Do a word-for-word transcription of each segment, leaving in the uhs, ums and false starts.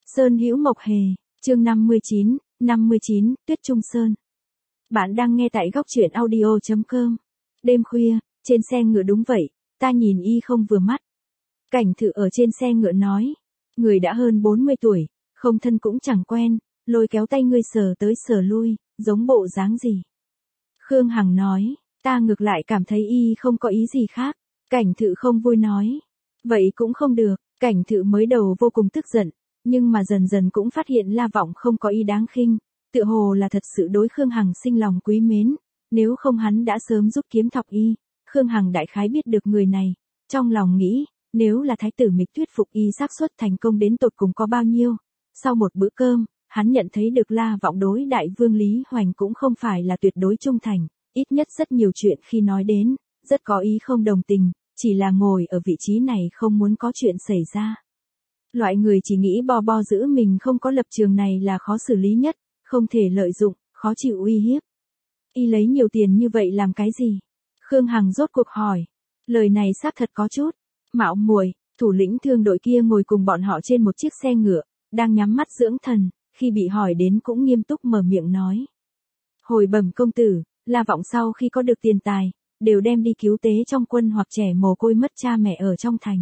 Sơn Hữu Mộc Hề, chương năm mươi chín, năm mươi chín, Tuyết Trung Sơn. Bạn đang nghe tại góc truyện audio chấm com. Đêm khuya, trên xe ngựa đúng vậy, ta nhìn y không vừa mắt. Cảnh Thự ở trên xe ngựa nói, người đã hơn bốn mươi tuổi, không thân cũng chẳng quen, lôi kéo tay ngươi sờ tới sờ lui, giống bộ dáng gì. Khương Hằng nói, ta ngược lại cảm thấy y không có ý gì khác. Cảnh Thự không vui nói, vậy cũng không được. Cảnh Thự mới đầu vô cùng tức giận, nhưng mà dần dần cũng phát hiện La Vọng không có ý đáng khinh, tựa hồ là thật sự đối Khương Hằng sinh lòng quý mến, nếu không hắn đã sớm giúp kiếm thọc y. Khương Hằng đại khái biết được người này, trong lòng nghĩ, nếu là thái tử Mịch thuyết phục y xác suất thành công đến tột cùng có bao nhiêu. Sau một bữa cơm, hắn nhận thấy được La Vọng đối đại vương Lý Hoành cũng không phải là tuyệt đối trung thành, ít nhất rất nhiều chuyện khi nói đến, rất có ý không đồng tình, chỉ là ngồi ở vị trí này không muốn có chuyện xảy ra. Loại người chỉ nghĩ bo bo giữ mình không có lập trường này là khó xử lý nhất, không thể lợi dụng, khó chịu uy hiếp. Y lấy nhiều tiền như vậy làm cái gì? Khương Hằng rốt cuộc hỏi. Lời này xác thật có chút mạo muội. Thủ lĩnh thương đội kia ngồi cùng bọn họ trên một chiếc xe ngựa, đang nhắm mắt dưỡng thần, khi bị hỏi đến cũng nghiêm túc mở miệng nói. Hồi bẩm công tử, La Vọng sau khi có được tiền tài, đều đem đi cứu tế trong quân hoặc trẻ mồ côi mất cha mẹ ở trong thành.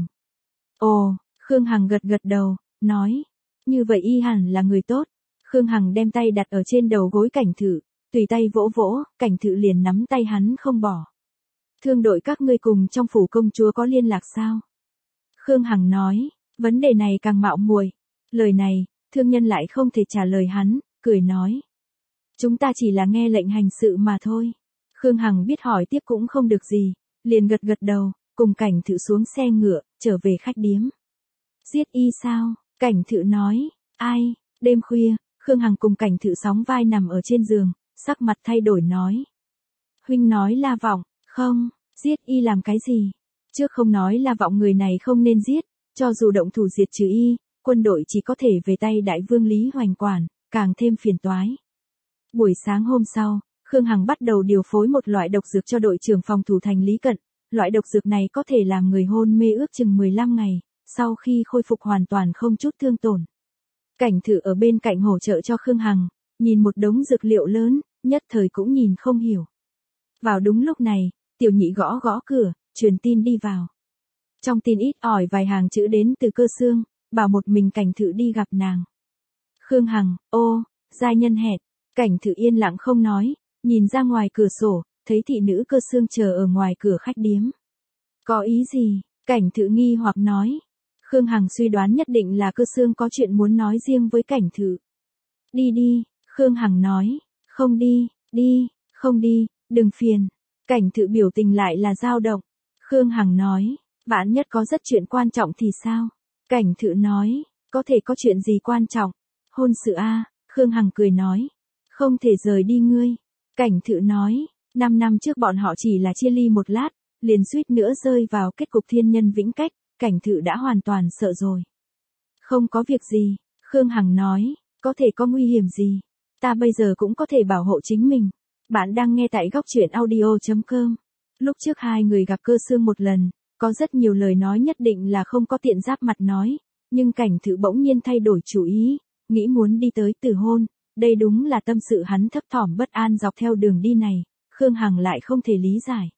Ồ, Khương Hằng gật gật đầu, nói, như vậy y hẳn là người tốt. Khương Hằng đem tay đặt ở trên đầu gối Cảnh Thự, tùy tay vỗ vỗ, Cảnh Thự liền nắm tay hắn không bỏ. Thương đội các ngươi cùng trong phủ công chúa có liên lạc sao? Khương Hằng nói, vấn đề này càng mạo muội. Lời này, thương nhân lại không thể trả lời hắn, cười nói. Chúng ta chỉ là nghe lệnh hành sự mà thôi. Khương Hằng biết hỏi tiếp cũng không được gì, liền gật gật đầu, cùng Cảnh Thự xuống xe ngựa, trở về khách điếm. Giết y sao? Cảnh Thự nói, ai? Đêm khuya, Khương Hằng cùng Cảnh Thự sóng vai nằm ở trên giường, sắc mặt thay đổi nói. Huynh nói La Vọng, không, giết y làm cái gì? Trước không nói La Vọng người này không nên giết, cho dù động thủ diệt trừ y, quân đội chỉ có thể về tay đại vương Lý Hoành quản, càng thêm phiền toái. Buổi sáng hôm sau, Khương Hằng bắt đầu điều phối một loại độc dược cho đội trưởng phòng thủ thành Lý Cận. Loại độc dược này có thể làm người hôn mê ước chừng mười lăm ngày, sau khi khôi phục hoàn toàn không chút thương tổn. Cảnh Thự ở bên cạnh hỗ trợ cho Khương Hằng, nhìn một đống dược liệu lớn, nhất thời cũng nhìn không hiểu. Vào đúng lúc này, Tiểu Nhị gõ gõ cửa, truyền tin đi vào. Trong tin ít ỏi vài hàng chữ đến từ Cơ Xương, bảo một mình Cảnh Thự đi gặp nàng. Khương Hằng, ô, giai nhân hẹn. Cảnh Thự yên lặng không nói, nhìn ra ngoài cửa sổ, thấy thị nữ Cơ Xương chờ ở ngoài cửa khách điếm. Có ý gì? Cảnh Thự nghi hoặc nói. Khương Hằng suy đoán nhất định là Cơ Xương có chuyện muốn nói riêng với Cảnh Thự. Đi đi, Khương Hằng nói. Không đi, đi, không đi, đừng phiền. Cảnh Thự biểu tình lại là dao động. Khương Hằng nói, vạn nhất có rất chuyện quan trọng thì sao? Cảnh Thự nói, có thể có chuyện gì quan trọng? Hôn sự a. Khương Hằng cười nói. Không thể rời đi ngươi. Cảnh Thự nói, năm năm trước bọn họ chỉ là chia ly một lát, liền suýt nữa rơi vào kết cục thiên nhân vĩnh cách, Cảnh Thự đã hoàn toàn sợ rồi. Không có việc gì, Khương Hằng nói, có thể có nguy hiểm gì? Ta bây giờ cũng có thể bảo hộ chính mình. Bạn đang nghe tại góc truyện audio chấm com. Lúc trước hai người gặp Cơ Xương một lần, có rất nhiều lời nói nhất định là không có tiện giáp mặt nói, nhưng Cảnh Thự bỗng nhiên thay đổi chủ ý, nghĩ muốn đi tới từ hôn. Đây đúng là tâm sự hắn thấp thỏm bất an dọc theo đường đi này, Khương Hằng lại không thể lý giải.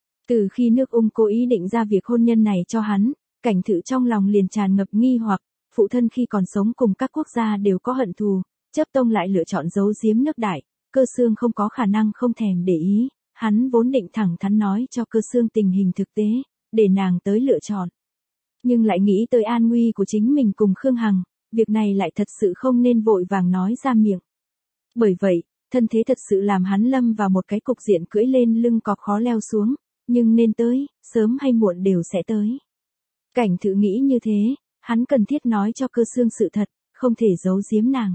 Từ khi nước Ung cố ý định ra việc hôn nhân này cho hắn, Cảnh Thự trong lòng liền tràn ngập nghi hoặc, phụ thân khi còn sống cùng các quốc gia đều có hận thù, Chấp Tông lại lựa chọn giấu giếm nước Đại, Cơ Xương không có khả năng không thèm để ý, hắn vốn định thẳng thắn nói cho Cơ Xương tình hình thực tế, để nàng tới lựa chọn. Nhưng lại nghĩ tới an nguy của chính mình cùng Khương Hằng, việc này lại thật sự không nên vội vàng nói ra miệng. Bởi vậy, thân thế thật sự làm hắn lâm vào một cái cục diện cưỡi lên lưng cọp khó leo xuống, nhưng nên tới, sớm hay muộn đều sẽ tới. Cảnh Thự nghĩ như thế, hắn cần thiết nói cho Cơ Xương sự thật, không thể giấu giếm nàng.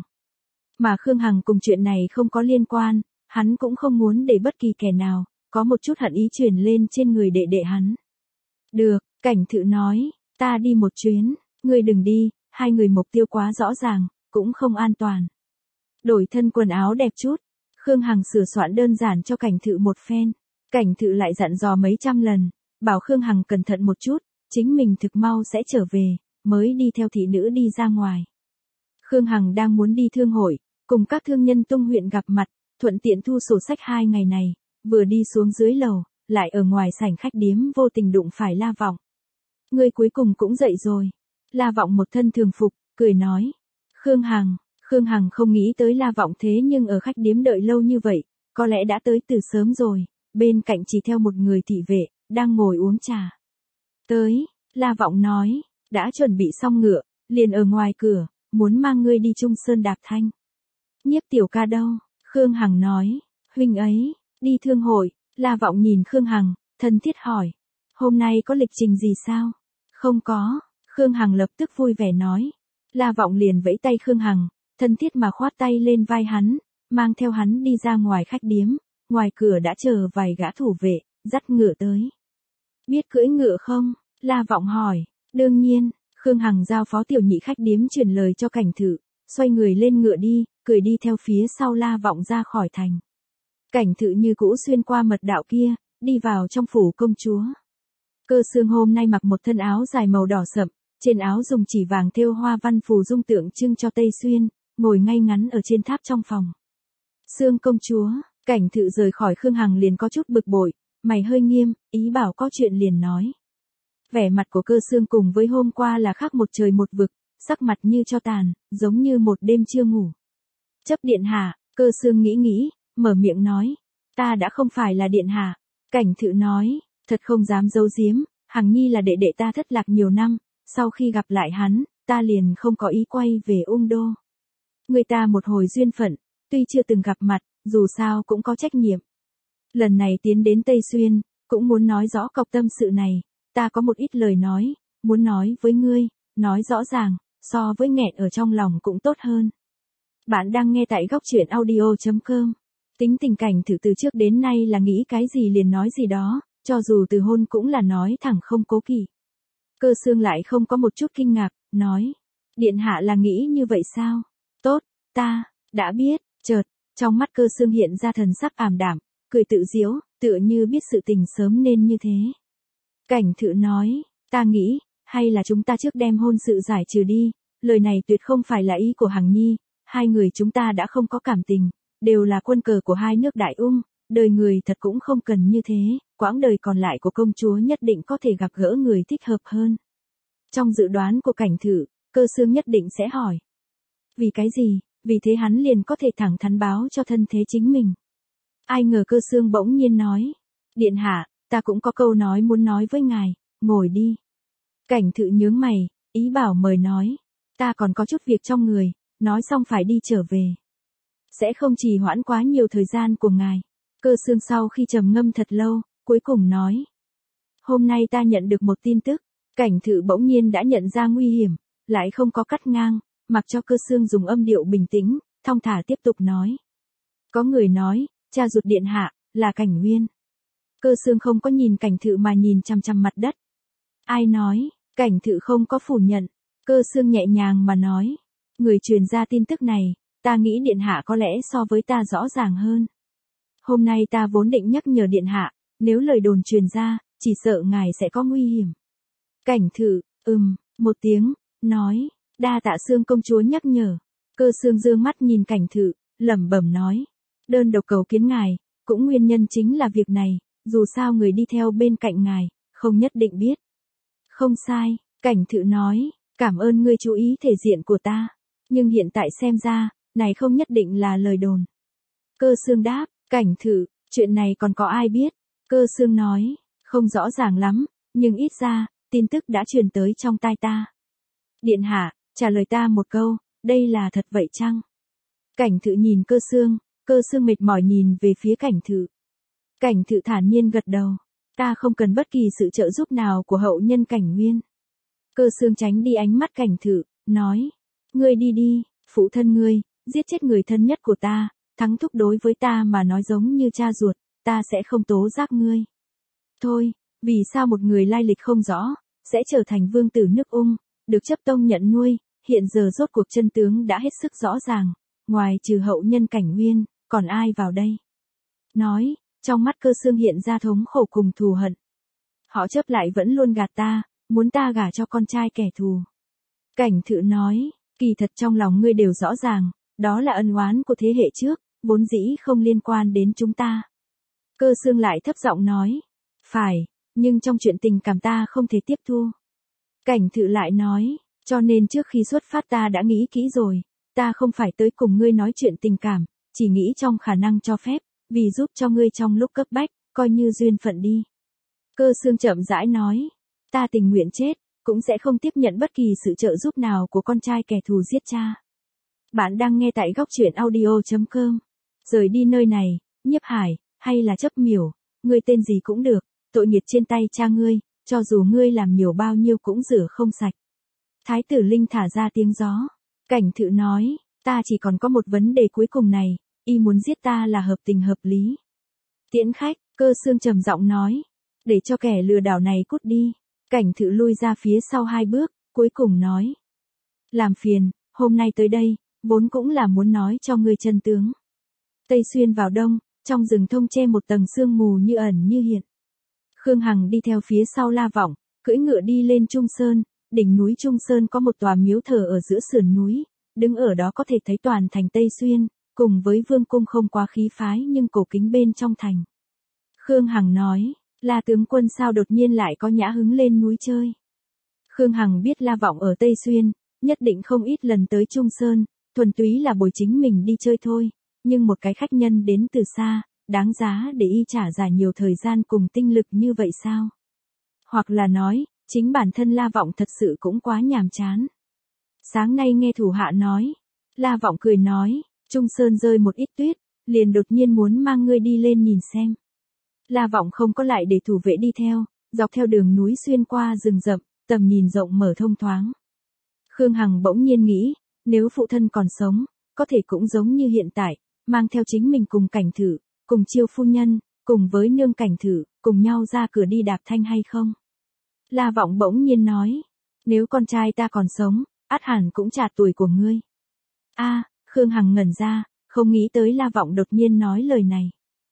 Mà Khương Hằng cùng chuyện này không có liên quan, hắn cũng không muốn để bất kỳ kẻ nào, có một chút hận ý truyền lên trên người đệ đệ hắn. Được, Cảnh Thự nói, ta đi một chuyến, ngươi đừng đi, hai người mục tiêu quá rõ ràng, cũng không an toàn. Đổi thân quần áo đẹp chút, Khương Hằng sửa soạn đơn giản cho Cảnh Thự một phen. Cảnh Thự lại dặn dò mấy trăm lần, bảo Khương Hằng cẩn thận một chút, chính mình thực mau sẽ trở về, mới đi theo thị nữ đi ra ngoài. Khương Hằng đang muốn đi thương hội, cùng các thương nhân tung huyện gặp mặt, thuận tiện thu sổ sách hai ngày này, vừa đi xuống dưới lầu, lại ở ngoài sảnh khách điếm vô tình đụng phải La Vọng. Ngươi cuối cùng cũng dậy rồi. La Vọng một thân thường phục, cười nói. Khương Hằng, Khương Hằng không nghĩ tới La Vọng thế nhưng ở khách điếm đợi lâu như vậy, có lẽ đã tới từ sớm rồi, bên cạnh chỉ theo một người thị vệ, đang ngồi uống trà. Tới, La Vọng nói, đã chuẩn bị xong ngựa, liền ở ngoài cửa, muốn mang ngươi đi Trung Sơn đạp thanh. Nhiếp tiểu ca đâu? Khương Hằng nói, huynh ấy, đi thương hội. La Vọng nhìn Khương Hằng, thân thiết hỏi, hôm nay có lịch trình gì sao? Không có, Khương Hằng lập tức vui vẻ nói. La Vọng liền vẫy tay Khương Hằng, thân thiết mà khoát tay lên vai hắn, mang theo hắn đi ra ngoài khách điếm, ngoài cửa đã chờ vài gã thủ vệ, dắt ngựa tới. Biết cưỡi ngựa không? La Vọng hỏi, đương nhiên, Khương Hằng giao phó tiểu nhị khách điếm truyền lời cho Cảnh Thự, xoay người lên ngựa đi, cười đi theo phía sau La Vọng ra khỏi thành. Cảnh Thự như cũ xuyên qua mật đạo kia, đi vào trong phủ công chúa. Cơ Xương hôm nay mặc một thân áo dài màu đỏ sậm, trên áo dùng chỉ vàng thêu hoa văn phù dung tượng trưng cho Tây Xuyên, ngồi ngay ngắn ở trên tháp trong phòng. Xương công chúa, Cảnh Thự rời khỏi Khương Hằng liền có chút bực bội, mày hơi nghiêm, ý bảo có chuyện liền nói. Vẻ mặt của Cơ Xương cùng với hôm qua là khác một trời một vực, sắc mặt như cho tàn, giống như một đêm chưa ngủ. Chấp điện hạ, Cơ Xương nghĩ nghĩ, mở miệng nói, ta đã không phải là điện hạ. Cảnh Thự nói, thật không dám giấu giếm, Hằng Nhi là đệ đệ ta thất lạc nhiều năm, sau khi gặp lại hắn, ta liền không có ý quay về Ung Đô. Người ta một hồi duyên phận, tuy chưa từng gặp mặt, dù sao cũng có trách nhiệm. Lần này tiến đến Tây Xuyên, cũng muốn nói rõ cọc tâm sự này, ta có một ít lời nói, muốn nói với ngươi, nói rõ ràng, so với nghẹn ở trong lòng cũng tốt hơn. Bạn đang nghe tại góc truyện audio chấm com. Tính tình Cảnh Thự từ trước đến nay là nghĩ cái gì liền nói gì đó, cho dù từ hôn cũng là nói thẳng không cố kỵ. Cơ Xương lại không có một chút kinh ngạc, nói, điện hạ là nghĩ như vậy sao? Tốt, ta, đã biết, chợt, trong mắt Cơ Xương hiện ra thần sắc ảm đạm, cười tự giễu, tựa như biết sự tình sớm nên như thế. Cảnh Thự nói, ta nghĩ, hay là chúng ta trước đem hôn sự giải trừ đi, lời này tuyệt không phải là ý của Hằng Nhi, hai người chúng ta đã không có cảm tình, đều là quân cờ của hai nước Đại Ung, đời người thật cũng không cần như thế, quãng đời còn lại của công chúa nhất định có thể gặp gỡ người thích hợp hơn. Trong dự đoán của Cảnh Thự, Cơ Xương nhất định sẽ hỏi. Vì cái gì? Vì thế hắn liền có thể thẳng thắn báo cho thân thế chính mình. Ai ngờ Cơ Xương bỗng nhiên nói, điện hạ, ta cũng có câu nói muốn nói với ngài, ngồi đi. Cảnh Thự nhướng mày, ý bảo mời nói, ta còn có chút việc trong người, nói xong phải đi trở về. Sẽ không trì hoãn quá nhiều thời gian của ngài. Cơ Xương sau khi trầm ngâm thật lâu, cuối cùng nói. Hôm nay ta nhận được một tin tức, Cảnh Thự bỗng nhiên đã nhận ra nguy hiểm, lại không có cắt ngang, mặc cho Cơ Xương dùng âm điệu bình tĩnh, thong thả tiếp tục nói. Có người nói, cha ruột điện hạ, là Cảnh Nguyên. Cơ Xương không có nhìn Cảnh Thự mà nhìn chằm chằm mặt đất. Ai nói? Cảnh Thự không có phủ nhận. Cơ Xương nhẹ nhàng mà nói. Người truyền ra tin tức này, ta nghĩ điện hạ có lẽ so với ta rõ ràng hơn. Hôm nay ta vốn định nhắc nhở điện hạ, nếu lời đồn truyền ra, chỉ sợ ngài sẽ có nguy hiểm. Cảnh Thự, ừm, một tiếng, nói, đa tạ Xương công chúa nhắc nhở. Cơ Xương dương mắt nhìn Cảnh Thự, lẩm bẩm nói, đơn độc cầu kiến ngài, cũng nguyên nhân chính là việc này, dù sao người đi theo bên cạnh ngài, không nhất định biết. Không sai, Cảnh Thự nói, cảm ơn ngươi chú ý thể diện của ta, nhưng hiện tại xem ra, này không nhất định là lời đồn. Cơ Xương đáp, Cảnh Thự, chuyện này còn có ai biết? Cơ Xương nói, không rõ ràng lắm, nhưng ít ra, tin tức đã truyền tới trong tai ta. Điện hạ, trả lời ta một câu, đây là thật vậy chăng? Cảnh Thự nhìn Cơ Xương, Cơ Xương mệt mỏi nhìn về phía Cảnh Thự. Cảnh Thự thản nhiên gật đầu, ta không cần bất kỳ sự trợ giúp nào của hậu nhân Cảnh Nguyên. Cơ Xương tránh đi ánh mắt Cảnh Thự, nói, ngươi đi đi, phụ thân ngươi, giết chết người thân nhất của ta, thắng thúc đối với ta mà nói giống như cha ruột, ta sẽ không tố giác ngươi. Thôi, vì sao một người lai lịch không rõ, sẽ trở thành vương tử nước Ung, được chấp tông nhận nuôi, hiện giờ rốt cuộc chân tướng đã hết sức rõ ràng, ngoài trừ hậu nhân Cảnh Nguyên, còn ai vào đây? Nói, trong mắt Cơ Xương hiện ra thống khổ cùng thù hận. Họ chấp lại vẫn luôn gạt ta, muốn ta gả cho con trai kẻ thù. Cảnh Thự nói, Kỳ thật trong lòng ngươi đều rõ ràng, đó là ân oán của thế hệ trước, vốn dĩ không liên quan đến chúng ta. Cơ Xương lại thấp giọng nói. Phải, nhưng trong chuyện tình cảm ta không thể tiếp thu. Cảnh Thự lại nói, cho nên trước khi xuất phát ta đã nghĩ kỹ rồi, ta không phải tới cùng ngươi nói chuyện tình cảm, chỉ nghĩ trong khả năng cho phép, vì giúp cho ngươi trong lúc cấp bách, coi như duyên phận đi. Cơ Xương chậm rãi nói, ta tình nguyện chết, cũng sẽ không tiếp nhận bất kỳ sự trợ giúp nào của con trai kẻ thù giết cha. Bạn đang nghe tại góc truyện audio chấm com. Rời đi nơi này, Nhiếp Hải, hay là Chấp Miểu, ngươi tên gì cũng được, tội nghiệt trên tay cha ngươi, cho dù ngươi làm nhiều bao nhiêu cũng rửa không sạch. Thái tử Linh thả ra tiếng gió. Cảnh Thự nói, ta chỉ còn có một vấn đề cuối cùng này, y muốn giết ta là hợp tình hợp lý. Tiễn khách, Cơ Xương trầm giọng nói, để cho kẻ lừa đảo này cút đi. Cảnh Thự lui ra phía sau hai bước, cuối cùng nói. Làm phiền, hôm nay tới đây, vốn cũng là muốn nói cho ngươi chân tướng. Tây xuyên vào đông, trong rừng thông che một tầng sương mù như ẩn như hiện. Khương Hằng đi theo phía sau La Vọng, cưỡi ngựa đi lên Trung Sơn, đỉnh núi Trung Sơn có một tòa miếu thờ ở giữa sườn núi, đứng ở đó có thể thấy toàn thành Tây Xuyên, cùng với vương cung không quá khí phái nhưng cổ kính bên trong thành. Khương Hằng nói, La tướng quân sao đột nhiên lại có nhã hứng lên núi chơi. Khương Hằng biết La Vọng ở Tây Xuyên, nhất định không ít lần tới Trung Sơn, thuần túy là bồi chính mình đi chơi thôi, nhưng một cái khách nhân đến từ xa, đáng giá để y trả giá nhiều thời gian cùng tinh lực như vậy sao? Hoặc là nói, chính bản thân La Vọng thật sự cũng quá nhàm chán. Sáng nay nghe thủ hạ nói, La Vọng cười nói, Trung Sơn rơi một ít tuyết, liền đột nhiên muốn mang ngươi đi lên nhìn xem. La Vọng không có lại để thủ vệ đi theo, dọc theo đường núi xuyên qua rừng rậm, tầm nhìn rộng mở thông thoáng. Khương Hằng bỗng nhiên nghĩ, nếu phụ thân còn sống, có thể cũng giống như hiện tại, mang theo chính mình cùng Cảnh Thự, cùng Chiêu phu nhân, cùng với nương Cảnh Thự, cùng nhau ra cửa đi đạp thanh hay không? La Vọng bỗng nhiên nói, nếu con trai ta còn sống, ắt hẳn cũng trạc tuổi của ngươi. A, Khương Hằng ngẩn ra, không nghĩ tới La Vọng đột nhiên nói lời này.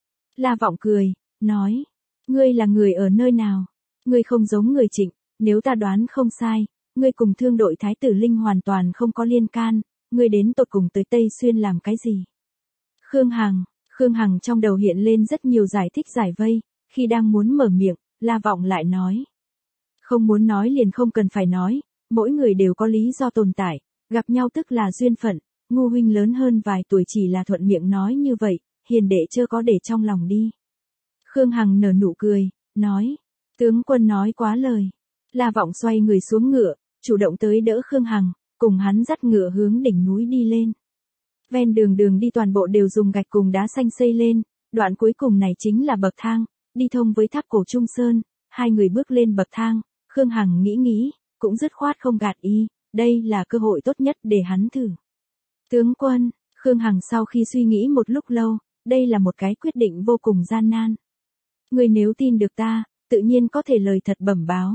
La Vọng cười, nói, ngươi là người ở nơi nào? Ngươi không giống người Trịnh, nếu ta đoán không sai, ngươi cùng thương đội Thái tử Linh hoàn toàn không có liên can, ngươi đến tột cùng tới Tây Xuyên làm cái gì? Khương Hằng, Khương Hằng trong đầu hiện lên rất nhiều giải thích giải vây, khi đang muốn mở miệng, La Vọng lại nói. Không muốn nói liền không cần phải nói, mỗi người đều có lý do tồn tại, gặp nhau tức là duyên phận, Ngu huynh lớn hơn vài tuổi chỉ là thuận miệng nói như vậy, hiền đệ chưa có để trong lòng đi. Khương Hằng nở nụ cười, nói, tướng quân nói quá lời. La Vọng xoay người xuống ngựa, chủ động tới đỡ Khương Hằng, cùng hắn dắt ngựa hướng đỉnh núi đi lên. Ven đường đường đi toàn bộ đều dùng gạch cùng đá xanh xây lên, đoạn cuối cùng này chính là bậc thang, đi thông với tháp cổ Trung Sơn, hai người bước lên bậc thang, Khương Hằng nghĩ nghĩ, cũng dứt khoát không gạt y, đây là cơ hội tốt nhất để hắn thử. Tướng quân, Khương Hằng sau khi suy nghĩ một lúc lâu, đây là một cái quyết định vô cùng gian nan. Người nếu tin được ta, tự nhiên có thể lời thật bẩm báo.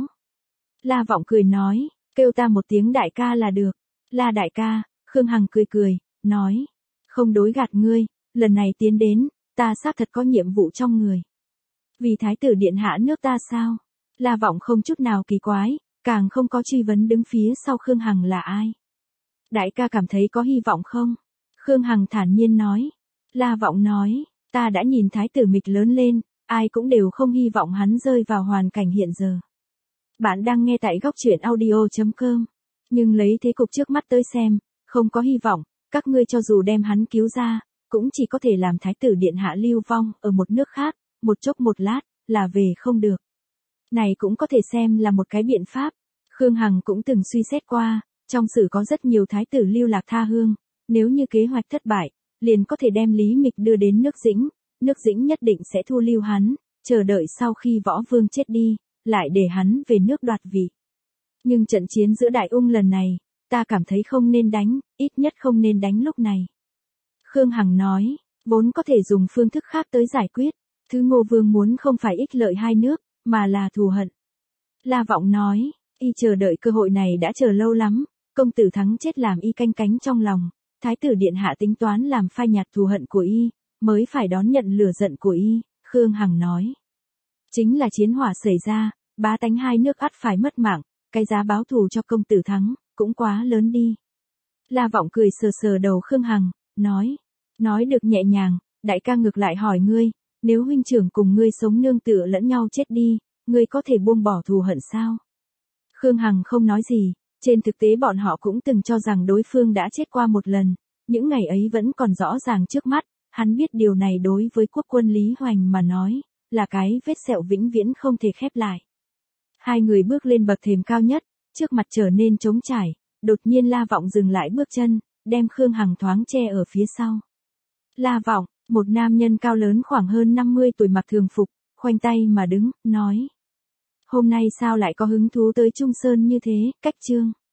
La Vọng cười nói, kêu ta một tiếng đại ca là được. La đại ca, Khương Hằng cười cười, nói, không đối gạt ngươi, lần này tiến đến, ta xác thật có nhiệm vụ trong người. Vì Thái tử điện hạ nước ta sao? La Vọng không chút nào kỳ quái, càng không có truy vấn đứng phía sau Khương Hằng là ai. Đại ca cảm thấy có hy vọng không? Khương Hằng thản nhiên nói. La Vọng nói, ta đã nhìn Thái tử Mịch lớn lên, ai cũng đều không hy vọng hắn rơi vào hoàn cảnh hiện giờ. Bạn đang nghe tại góc truyện audio chấm com. Nhưng lấy thế cục trước mắt tới xem, không có hy vọng, các ngươi cho dù đem hắn cứu ra, cũng chỉ có thể làm Thái tử điện hạ lưu vong ở một nước khác, một chốc một lát, là về không được. Này cũng có thể xem là một cái biện pháp. Khương Hằng cũng từng suy xét qua, trong sử có rất nhiều thái tử lưu lạc tha hương, nếu như kế hoạch thất bại, liền có thể đem Lý Mịch đưa đến nước Dĩnh, nước Dĩnh nhất định sẽ thu lưu hắn, chờ đợi sau khi võ vương chết đi, lại để hắn về nước đoạt vị. Nhưng trận chiến giữa Đại Ung lần này, ta cảm thấy không nên đánh, ít nhất không nên đánh lúc này. Khương Hằng nói, vốn có thể dùng phương thức khác tới giải quyết, thứ Ngô Vương muốn không phải ích lợi hai nước, mà là thù hận. La Vọng nói, y chờ đợi cơ hội này đã chờ lâu lắm, công tử thắng chết làm y canh cánh trong lòng, Thái tử điện hạ tính toán làm phai nhạt thù hận của y, mới phải đón nhận lửa giận của y, Khương Hằng nói. Chính là chiến hỏa xảy ra, bá tánh hai nước ắt phải mất mạng, cái giá báo thù cho công tử thắng, cũng quá lớn đi. La Vọng cười sờ sờ đầu Khương Hằng, nói. Nói được nhẹ nhàng, đại ca ngược lại hỏi ngươi, nếu huynh trưởng cùng ngươi sống nương tựa lẫn nhau chết đi, ngươi có thể buông bỏ thù hận sao? Khương Hằng không nói gì, trên thực tế bọn họ cũng từng cho rằng đối phương đã chết qua một lần, những ngày ấy vẫn còn rõ ràng trước mắt, hắn biết điều này đối với quốc quân Lý Hoành mà nói, là cái vết sẹo vĩnh viễn không thể khép lại. Hai người bước lên bậc thềm cao nhất, trước mặt trở nên trống trải, đột nhiên La Vọng dừng lại bước chân, đem Khương Hằng thoáng che ở phía sau. La Vọng, một nam nhân cao lớn khoảng hơn năm mươi tuổi mặc thường phục, khoanh tay mà đứng, nói. Hôm nay sao lại có hứng thú tới Trung Sơn như thế, cách chương.